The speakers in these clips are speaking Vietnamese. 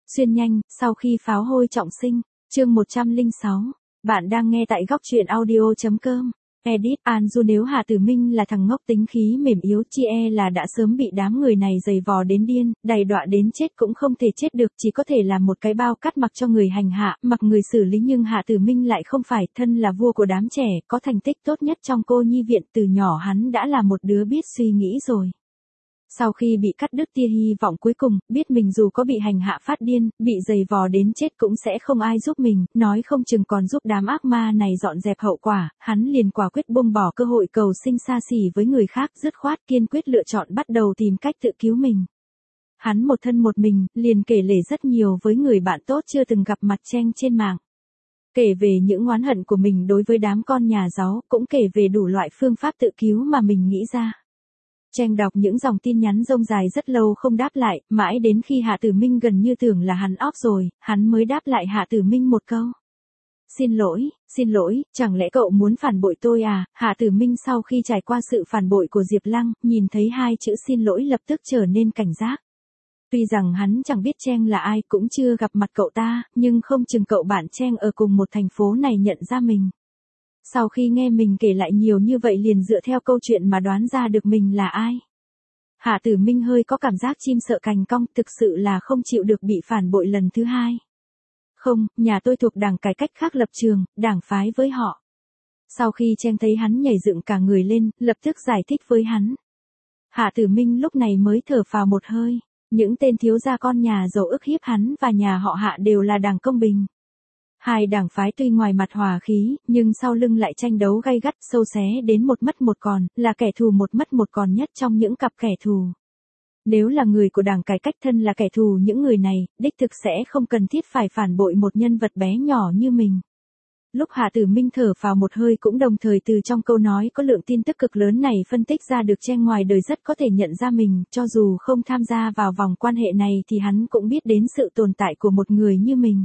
Xuyên nhanh, sau khi pháo hôi trọng sinh, chương 106. Bạn đang nghe tại góc truyện audio.com. Edit Anju. Nếu Hà Tử Minh là thằng ngốc tính khí mềm yếu, chi e là đã sớm bị đám người này giày vò đến điên, đày đọa đến chết cũng không thể chết được, chỉ có thể là một cái bao cắt mặc cho người hành hạ, mặc người xử lý. Nhưng Hà Tử Minh lại không phải, thân là vua của đám trẻ, có thành tích tốt nhất trong cô nhi viện, từ nhỏ hắn đã là một đứa biết suy nghĩ rồi. Sau khi bị cắt đứt tia hy vọng cuối cùng, biết mình dù có bị hành hạ phát điên, bị giày vò đến chết cũng sẽ không ai giúp mình, nói không chừng còn giúp đám ác ma này dọn dẹp hậu quả, hắn liền quả quyết buông bỏ cơ hội cầu sinh xa xỉ với người khác, dứt khoát kiên quyết lựa chọn bắt đầu tìm cách tự cứu mình. Hắn một thân một mình, liền kể lể rất nhiều với người bạn tốt chưa từng gặp mặt Trang trên mạng. Kể về những oán hận của mình đối với đám con nhà giàu, cũng kể về đủ loại phương pháp tự cứu mà mình nghĩ ra. Trang đọc những dòng tin nhắn rông dài rất lâu không đáp lại, mãi đến khi Hạ Tử Minh gần như tưởng là hắn off rồi, hắn mới đáp lại Hạ Tử Minh một câu. Xin lỗi, chẳng lẽ cậu muốn phản bội tôi à? Hạ Tử Minh sau khi trải qua sự phản bội của Diệp Lăng, nhìn thấy hai chữ xin lỗi lập tức trở nên cảnh giác. Tuy rằng hắn chẳng biết Trang là ai, cũng chưa gặp mặt cậu ta, nhưng không chừng cậu bạn Trang ở cùng một thành phố này nhận ra mình. Sau khi nghe mình kể lại nhiều như vậy liền dựa theo câu chuyện mà đoán ra được mình là ai. Hạ Tử Minh hơi có cảm giác chim sợ cành cong, thực sự là không chịu được bị phản bội lần thứ hai. Không, nhà tôi thuộc đảng cải cách khác lập trường, đảng phái với họ. Sau khi Trang thấy hắn nhảy dựng cả người lên, lập tức giải thích với hắn. Hạ Tử Minh lúc này mới thở phào một hơi, những tên thiếu gia con nhà giàu ức hiếp hắn và nhà họ Hạ đều là đảng công bình. Hai đảng phái tuy ngoài mặt hòa khí, nhưng sau lưng lại tranh đấu gay gắt, sâu xé đến một mất một còn, là kẻ thù một mất một còn nhất trong những cặp kẻ thù. Nếu là người của đảng cải cách thân là kẻ thù những người này, đích thực sẽ không cần thiết phải phản bội một nhân vật bé nhỏ như mình. Lúc Hạ Tử Minh thở phào một hơi cũng đồng thời từ trong câu nói có lượng tin tức cực lớn này phân tích ra được Trang ngoài đời rất có thể nhận ra mình, cho dù không tham gia vào vòng quan hệ này thì hắn cũng biết đến sự tồn tại của một người như mình.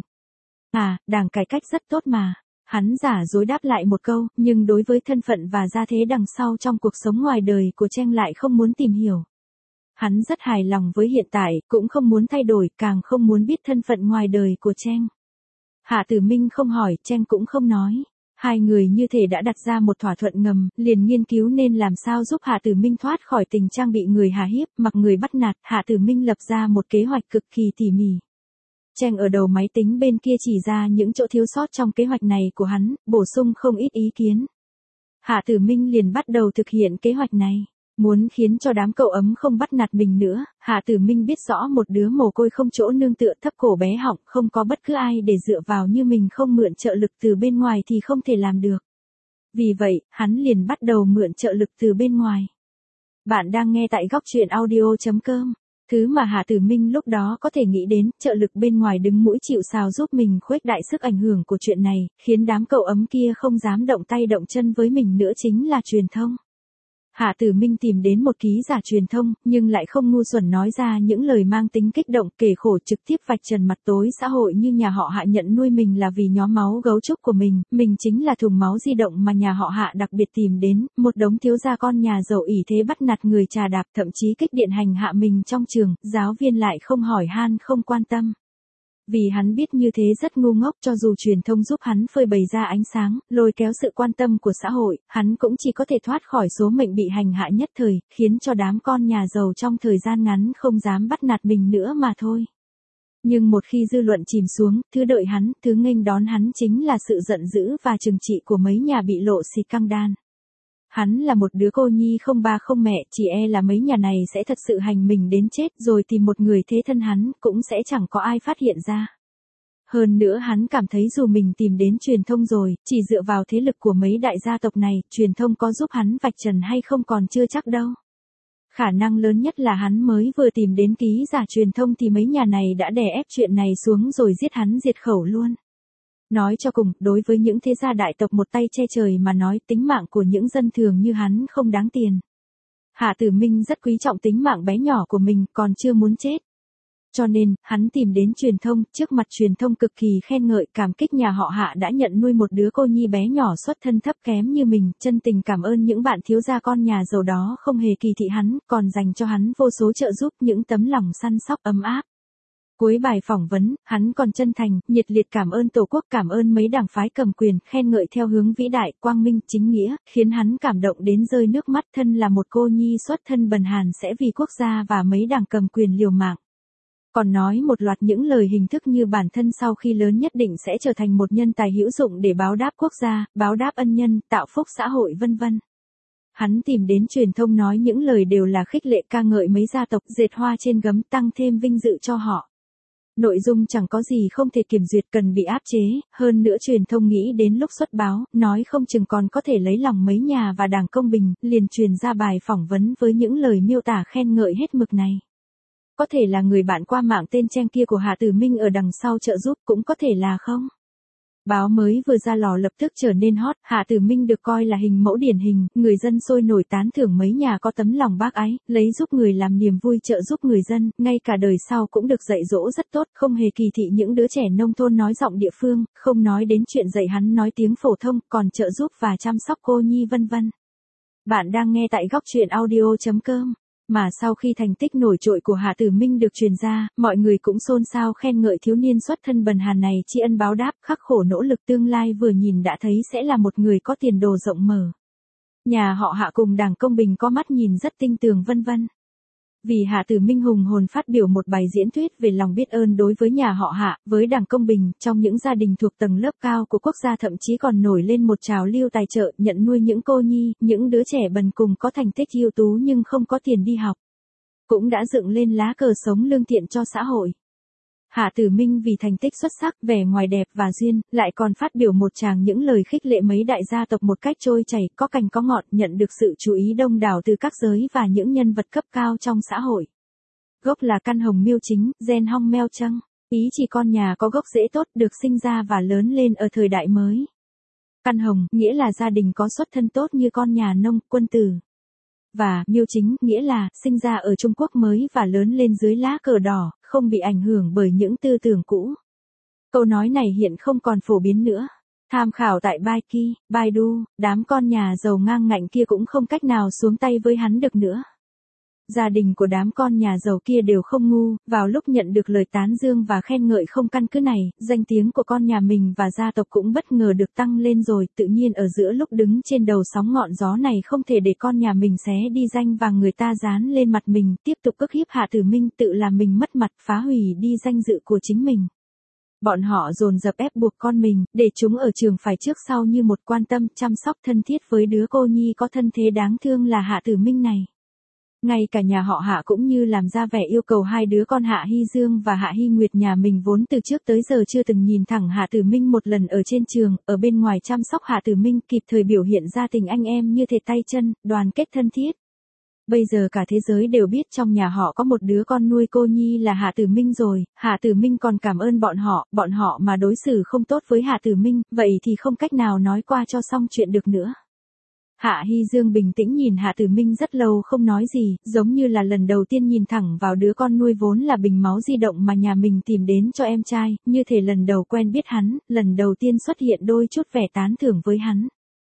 À, đảng cải cách rất tốt mà. Hắn giả dối đáp lại một câu, nhưng đối với thân phận và gia thế đằng sau trong cuộc sống ngoài đời của Trang lại không muốn tìm hiểu. Hắn rất hài lòng với hiện tại, cũng không muốn thay đổi, càng không muốn biết thân phận ngoài đời của Trang. Hạ Tử Minh không hỏi, Trang cũng không nói. Hai người như thể đã đặt ra một thỏa thuận ngầm, liền nghiên cứu nên làm sao giúp Hạ Tử Minh thoát khỏi tình trạng bị người hà hiếp, mặc người bắt nạt. Hạ Tử Minh lập ra một kế hoạch cực kỳ tỉ mỉ. Trang ở đầu máy tính bên kia chỉ ra những chỗ thiếu sót trong kế hoạch này của hắn, bổ sung không ít ý kiến. Hạ Tử Minh liền bắt đầu thực hiện kế hoạch này. Muốn khiến cho đám cậu ấm không bắt nạt mình nữa, Hạ Tử Minh biết rõ một đứa mồ côi không chỗ nương tựa, thấp cổ bé họng, không có bất cứ ai để dựa vào như mình, không mượn trợ lực từ bên ngoài thì không thể làm được. Vì vậy, hắn liền bắt đầu mượn trợ lực từ bên ngoài. Bạn đang nghe tại góc truyện audio.com. Thứ mà Hạ Tử Minh lúc đó có thể nghĩ đến, trợ lực bên ngoài đứng mũi chịu sào giúp mình khuếch đại sức ảnh hưởng của chuyện này, khiến đám cậu ấm kia không dám động tay động chân với mình nữa, chính là truyền thông. Hạ Tử Minh tìm đến một ký giả truyền thông, nhưng lại không ngu xuẩn nói ra những lời mang tính kích động, kể khổ trực tiếp vạch trần mặt tối xã hội như nhà họ Hạ nhận nuôi mình là vì nhóm máu gấu trúc của mình chính là thùng máu di động mà nhà họ Hạ đặc biệt tìm đến, một đống thiếu gia con nhà giàu ỷ thế bắt nạt người trà đạp, thậm chí kích điện hành hạ mình trong trường, giáo viên lại không hỏi han không quan tâm. Vì hắn biết như thế rất ngu ngốc, cho dù truyền thông giúp hắn phơi bày ra ánh sáng, lôi kéo sự quan tâm của xã hội, hắn cũng chỉ có thể thoát khỏi số mệnh bị hành hạ nhất thời, khiến cho đám con nhà giàu trong thời gian ngắn không dám bắt nạt mình nữa mà thôi. Nhưng một khi dư luận chìm xuống, thứ đợi hắn, thứ nghênh đón hắn chính là sự giận dữ và trừng trị của mấy nhà bị lộ xịt căng đan. Hắn là một đứa cô nhi không ba không mẹ, chỉ e là mấy nhà này sẽ thật sự hành mình đến chết rồi tìm một người thế thân hắn, cũng sẽ chẳng có ai phát hiện ra. Hơn nữa hắn cảm thấy dù mình tìm đến truyền thông rồi, chỉ dựa vào thế lực của mấy đại gia tộc này, truyền thông có giúp hắn vạch trần hay không còn chưa chắc đâu. Khả năng lớn nhất là hắn mới vừa tìm đến ký giả truyền thông thì mấy nhà này đã đè ép chuyện này xuống rồi giết hắn diệt khẩu luôn. Nói cho cùng, đối với những thế gia đại tộc một tay che trời mà nói, tính mạng của những dân thường như hắn không đáng tiền. Hạ Tử Minh rất quý trọng tính mạng bé nhỏ của mình, còn chưa muốn chết. Cho nên, hắn tìm đến truyền thông, trước mặt truyền thông cực kỳ khen ngợi, cảm kích nhà họ Hạ đã nhận nuôi một đứa cô nhi bé nhỏ xuất thân thấp kém như mình, chân tình cảm ơn những bạn thiếu gia con nhà giàu đó không hề kỳ thị hắn, còn dành cho hắn vô số trợ giúp, những tấm lòng săn sóc ấm áp. Cuối bài phỏng vấn, hắn còn chân thành, nhiệt liệt cảm ơn Tổ quốc, cảm ơn mấy đảng phái cầm quyền, khen ngợi theo hướng vĩ đại, quang minh, chính nghĩa, khiến hắn cảm động đến rơi nước mắt. Thân là một cô nhi xuất thân bần hàn sẽ vì quốc gia và mấy đảng cầm quyền liều mạng. Còn nói một loạt những lời hình thức như bản thân sau khi lớn nhất định sẽ trở thành một nhân tài hữu dụng để báo đáp quốc gia, báo đáp ân nhân, tạo phúc xã hội vân vân. Hắn tìm đến truyền thông nói những lời đều là khích lệ ca ngợi mấy gia tộc, dệt hoa trên gấm, tăng thêm vinh dự cho họ. Nội dung chẳng có gì không thể kiểm duyệt, cần bị áp chế, hơn nữa truyền thông nghĩ đến lúc xuất báo, nói không chừng còn có thể lấy lòng mấy nhà và đảng Công Bình, liền truyền ra bài phỏng vấn với những lời miêu tả khen ngợi hết mực này. Có thể là người bạn qua mạng tên Trang kia của Hạ Tử Minh ở đằng sau trợ giúp, cũng có thể là không. Báo mới vừa ra lò lập tức trở nên hot, Hạ Tử Minh được coi là hình mẫu điển hình, người dân sôi nổi tán thưởng mấy nhà có tấm lòng bác ái, lấy giúp người làm niềm vui, trợ giúp người dân, ngay cả đời sau cũng được dạy dỗ rất tốt, không hề kỳ thị những đứa trẻ nông thôn nói giọng địa phương, không nói đến chuyện dạy hắn nói tiếng phổ thông, còn trợ giúp và chăm sóc cô nhi vân vân. Bạn đang nghe tại góc truyện audio.com. Mà sau khi thành tích nổi trội của Hạ Tử Minh được truyền ra, mọi người cũng xôn xao khen ngợi thiếu niên xuất thân bần hàn này tri ân báo đáp, khắc khổ nỗ lực, tương lai vừa nhìn đã thấy sẽ là một người có tiền đồ rộng mở. Nhà họ Hạ cùng đảng Công Bình có mắt nhìn rất tinh tường vân vân. Vì Hạ Tử Minh hùng hồn phát biểu một bài diễn thuyết về lòng biết ơn đối với nhà họ Hạ, với đảng Công Bình, trong những gia đình thuộc tầng lớp cao của quốc gia thậm chí còn nổi lên một trào lưu tài trợ, nhận nuôi những cô nhi, những đứa trẻ bần cùng có thành tích ưu tú nhưng không có tiền đi học. Cũng đã dựng lên lá cờ sống lương thiện cho xã hội. Hạ Tử Minh vì thành tích xuất sắc, vẻ ngoài đẹp và duyên, lại còn phát biểu một tràng những lời khích lệ mấy đại gia tộc một cách trôi chảy, có cành có ngọt, nhận được sự chú ý đông đảo từ các giới và những nhân vật cấp cao trong xã hội. Gốc là căn hồng miêu chính, gen hong meo trăng, ý chỉ con nhà có gốc rễ tốt, được sinh ra và lớn lên ở thời đại mới. Căn hồng, nghĩa là gia đình có xuất thân tốt như con nhà nông, quân tử. Và miêu chính, nghĩa là sinh ra ở Trung Quốc mới và lớn lên dưới lá cờ đỏ, không bị ảnh hưởng bởi những tư tưởng cũ. Câu nói này hiện không còn phổ biến nữa. Tham khảo tại Baidu, đám con nhà giàu ngang ngạnh kia cũng không cách nào xuống tay với hắn được nữa. Gia đình của đám con nhà giàu kia đều không ngu, vào lúc nhận được lời tán dương và khen ngợi không căn cứ này, danh tiếng của con nhà mình và gia tộc cũng bất ngờ được tăng lên rồi, tự nhiên ở giữa lúc đứng trên đầu sóng ngọn gió này không thể để con nhà mình xé đi danh vàng người ta dán lên mặt mình, tiếp tục ức hiếp Hạ Tử Minh, tự làm mình mất mặt, phá hủy đi danh dự của chính mình. Bọn họ dồn dập ép buộc con mình, để chúng ở trường phải trước sau như một, quan tâm, chăm sóc thân thiết với đứa cô nhi có thân thế đáng thương là Hạ Tử Minh này. Ngay cả nhà họ Hạ cũng như làm ra vẻ yêu cầu hai đứa con Hạ Hy Dương và Hạ Hy Nguyệt nhà mình vốn từ trước tới giờ chưa từng nhìn thẳng Hạ Tử Minh một lần ở trên trường, ở bên ngoài chăm sóc Hạ Tử Minh, kịp thời biểu hiện ra tình anh em như thể tay chân, đoàn kết thân thiết. Bây giờ cả thế giới đều biết trong nhà họ có một đứa con nuôi cô nhi là Hạ Tử Minh rồi, Hạ Tử Minh còn cảm ơn bọn họ mà đối xử không tốt với Hạ Tử Minh, vậy thì không cách nào nói qua cho xong chuyện được nữa. Hạ Hy Dương bình tĩnh nhìn Hạ Tử Minh rất lâu không nói gì, giống như là lần đầu tiên nhìn thẳng vào đứa con nuôi vốn là bình máu di động mà nhà mình tìm đến cho em trai, như thể lần đầu quen biết hắn, lần đầu tiên xuất hiện đôi chút vẻ tán thưởng với hắn.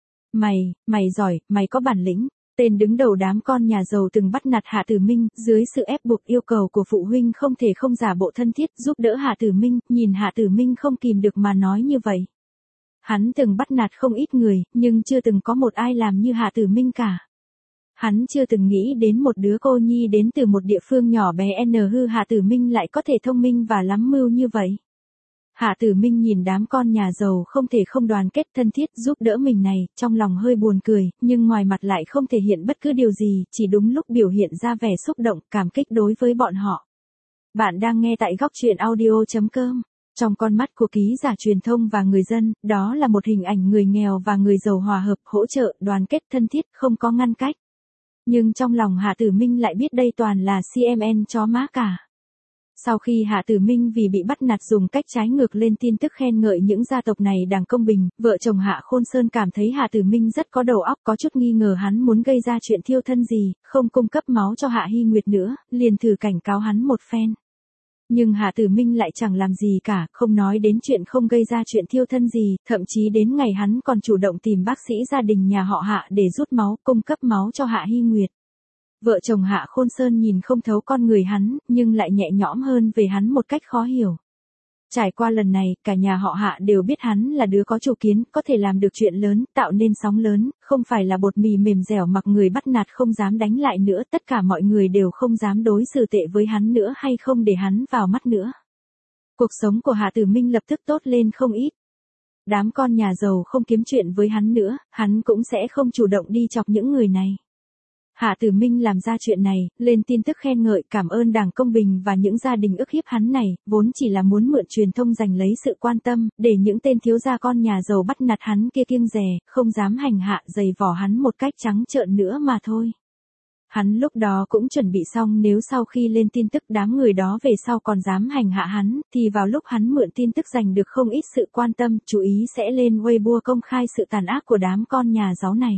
Mày giỏi, mày có bản lĩnh. Tên đứng đầu đám con nhà giàu từng bắt nạt Hạ Tử Minh, dưới sự ép buộc yêu cầu của phụ huynh không thể không giả bộ thân thiết giúp đỡ Hạ Tử Minh, nhìn Hạ Tử Minh không kìm được mà nói như vậy. Hắn từng bắt nạt không ít người, nhưng chưa từng có một ai làm như Hạ Tử Minh cả. Hắn chưa từng nghĩ đến một đứa cô nhi đến từ một địa phương nhỏ bé hư Hạ Tử Minh lại có thể thông minh và lắm mưu như vậy. Hạ Tử Minh nhìn đám con nhà giàu không thể không đoàn kết thân thiết giúp đỡ mình này, trong lòng hơi buồn cười, nhưng ngoài mặt lại không thể hiện bất cứ điều gì, chỉ đúng lúc biểu hiện ra vẻ xúc động, cảm kích đối với bọn họ. Bạn đang nghe tại góc truyện audio.com. Trong con mắt của ký giả truyền thông và người dân, đó là một hình ảnh người nghèo và người giàu hòa hợp, hỗ trợ, đoàn kết thân thiết, không có ngăn cách. Nhưng trong lòng Hạ Tử Minh lại biết đây toàn là CMN chó má cả. Sau khi Hạ Tử Minh vì bị bắt nạt dùng cách trái ngược lên tin tức khen ngợi những gia tộc này đảng Công Bình, vợ chồng Hạ Khôn Sơn cảm thấy Hạ Tử Minh rất có đầu óc, có chút nghi ngờ hắn muốn gây ra chuyện thiêu thân gì, không cung cấp máu cho Hạ Hy Nguyệt nữa, liền thử cảnh cáo hắn một phen. Nhưng Hạ Tử Minh lại chẳng làm gì cả, không nói đến chuyện không gây ra chuyện thiêu thân gì, thậm chí đến ngày hắn còn chủ động tìm bác sĩ gia đình nhà họ Hạ để rút máu, cung cấp máu cho Hạ Hy Nguyệt. Vợ chồng Hạ Khôn Sơn nhìn không thấu con người hắn, nhưng lại nhẹ nhõm hơn về hắn một cách khó hiểu. Trải qua lần này, cả nhà họ Hạ đều biết hắn là đứa có chủ kiến, có thể làm được chuyện lớn, tạo nên sóng lớn, không phải là bột mì mềm dẻo mặc người bắt nạt không dám đánh lại nữa, tất cả mọi người đều không dám đối xử tệ với hắn nữa hay không để hắn vào mắt nữa. Cuộc sống của Hạ Tử Minh lập tức tốt lên không ít. Đám con nhà giàu không kiếm chuyện với hắn nữa, hắn cũng sẽ không chủ động đi chọc những người này. Hạ Tử Minh làm ra chuyện này, lên tin tức khen ngợi cảm ơn Đảng Công Bình và những gia đình ức hiếp hắn này, vốn chỉ là muốn mượn truyền thông giành lấy sự quan tâm, để những tên thiếu gia con nhà giàu bắt nạt hắn kia kiêng dè, không dám hành hạ giày vò hắn một cách trắng trợn nữa mà thôi. Hắn lúc đó cũng chuẩn bị xong nếu sau khi lên tin tức đám người đó về sau còn dám hành hạ hắn, thì vào lúc hắn mượn tin tức giành được không ít sự quan tâm, chú ý sẽ lên Weibo công khai sự tàn ác của đám con nhà giàu này.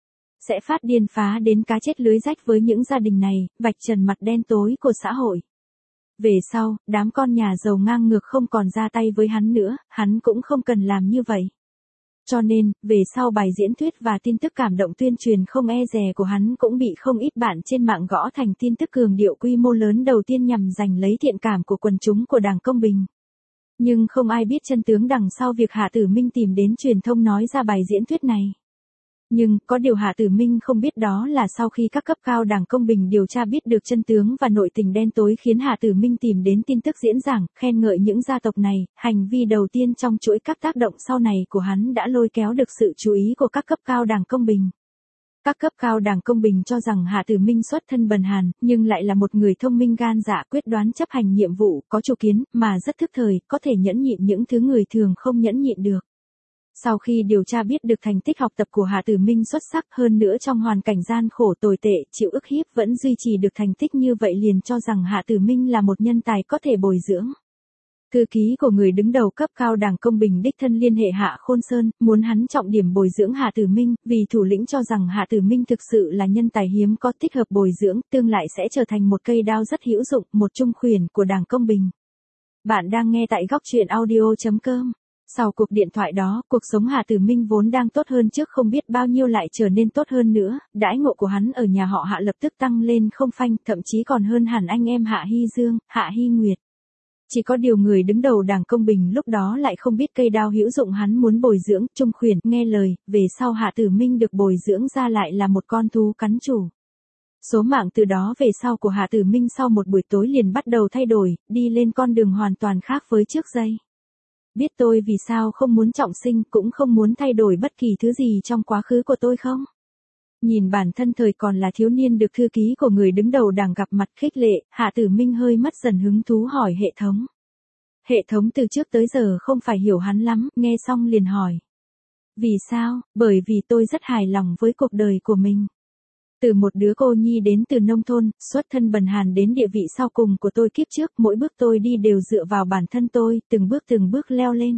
Sẽ phát điên phá đến cá chết lưới rách với những gia đình này, vạch trần mặt đen tối của xã hội. Về sau, đám con nhà giàu ngang ngược không còn ra tay với hắn nữa, hắn cũng không cần làm như vậy. Cho nên, về sau bài diễn thuyết và tin tức cảm động tuyên truyền không e dè của hắn cũng bị không ít bạn trên mạng gõ thành tin tức cường điệu quy mô lớn đầu tiên nhằm giành lấy thiện cảm của quần chúng của Đảng Công Bình. Nhưng không ai biết chân tướng đằng sau việc Hạ Tử Minh tìm đến truyền thông nói ra bài diễn thuyết này. Nhưng, có điều Hạ Tử Minh không biết đó là sau khi các cấp cao Đảng Công Bình điều tra biết được chân tướng và nội tình đen tối khiến Hạ Tử Minh tìm đến tin tức diễn giảng, khen ngợi những gia tộc này, hành vi đầu tiên trong chuỗi các tác động sau này của hắn đã lôi kéo được sự chú ý của các cấp cao Đảng Công Bình. Các cấp cao Đảng Công Bình cho rằng Hạ Tử Minh xuất thân bần hàn, nhưng lại là một người thông minh gan dạ quyết đoán chấp hành nhiệm vụ, có chủ kiến, mà rất thức thời, có thể nhẫn nhịn những thứ người thường không nhẫn nhịn được. Sau khi điều tra biết được thành tích học tập của Hạ Tử Minh xuất sắc hơn nữa trong hoàn cảnh gian khổ tồi tệ, chịu ức hiếp vẫn duy trì được thành tích như vậy liền cho rằng Hạ Tử Minh là một nhân tài có thể bồi dưỡng. Thư ký của người đứng đầu cấp cao Đảng Công Bình đích thân liên hệ Hạ Khôn Sơn, muốn hắn trọng điểm bồi dưỡng Hạ Tử Minh, vì thủ lĩnh cho rằng Hạ Tử Minh thực sự là nhân tài hiếm có thích hợp bồi dưỡng, tương lai sẽ trở thành một cây đao rất hữu dụng, một trung khuyển của Đảng Công Bình. Bạn đang nghe tại góc truyện audio.com. Sau cuộc điện thoại đó, cuộc sống Hạ Tử Minh vốn đang tốt hơn trước không biết bao nhiêu lại trở nên tốt hơn nữa, đãi ngộ của hắn ở nhà họ Hạ lập tức tăng lên không phanh, thậm chí còn hơn hẳn anh em Hạ Hy Dương, Hạ Hy Nguyệt. Chỉ có điều người đứng đầu Đảng Công Bình lúc đó lại không biết cây đao hữu dụng hắn muốn bồi dưỡng, trung khuyển, nghe lời, về sau Hạ Tử Minh được bồi dưỡng ra lại là một con thú cắn chủ. Số mạng từ đó về sau của Hạ Tử Minh sau một buổi tối liền bắt đầu thay đổi, đi lên con đường hoàn toàn khác với trước đây. Biết tôi vì sao không muốn trọng sinh cũng không muốn thay đổi bất kỳ thứ gì trong quá khứ của tôi không? Nhìn bản thân thời còn là thiếu niên được thư ký của người đứng đầu Đảng gặp mặt khích lệ, Hạ Tử Minh hơi mất dần hứng thú hỏi hệ thống. Hệ thống từ trước tới giờ không phải hiểu hắn lắm, nghe xong liền hỏi. Vì sao? Bởi vì tôi rất hài lòng với cuộc đời của mình. Từ một đứa cô nhi đến từ nông thôn, xuất thân bần hàn đến địa vị sau cùng của tôi kiếp trước, mỗi bước tôi đi đều dựa vào bản thân tôi, từng bước leo lên.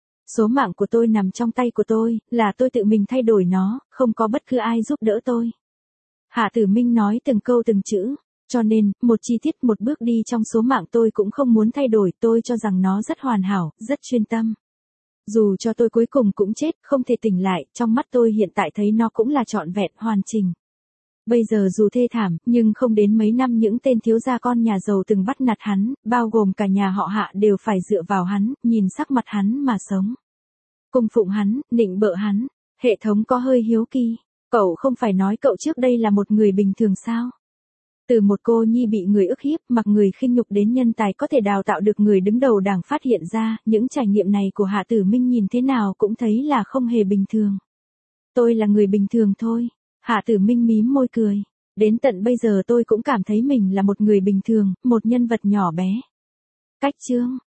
Số mạng của tôi nằm trong tay của tôi, là tôi tự mình thay đổi nó, không có bất cứ ai giúp đỡ tôi. Hạ Tử Minh nói từng câu từng chữ, cho nên, một chi tiết một bước đi trong số mạng tôi cũng không muốn thay đổi, tôi cho rằng nó rất hoàn hảo, rất chuyên tâm. Dù cho tôi cuối cùng cũng chết, không thể tỉnh lại, trong mắt tôi hiện tại thấy nó cũng là trọn vẹn, hoàn chỉnh. Bây giờ dù thê thảm, nhưng không đến mấy năm những tên thiếu gia con nhà giàu từng bắt nạt hắn, bao gồm cả nhà họ Hạ đều phải dựa vào hắn, nhìn sắc mặt hắn mà sống. Cung phụng hắn, nịnh bợ hắn. Hệ thống có hơi hiếu kỳ. Cậu không phải nói cậu trước đây là một người bình thường sao? Từ một cô nhi bị người ức hiếp, mặc người khinh nhục đến nhân tài có thể đào tạo được người đứng đầu Đảng phát hiện ra, những trải nghiệm này của Hạ Tử Minh nhìn thế nào cũng thấy là không hề bình thường. Tôi là người bình thường thôi. Hạ Tử Minh mím môi cười. Đến tận bây giờ tôi cũng cảm thấy mình là một người bình thường, một nhân vật nhỏ bé. Cách chương.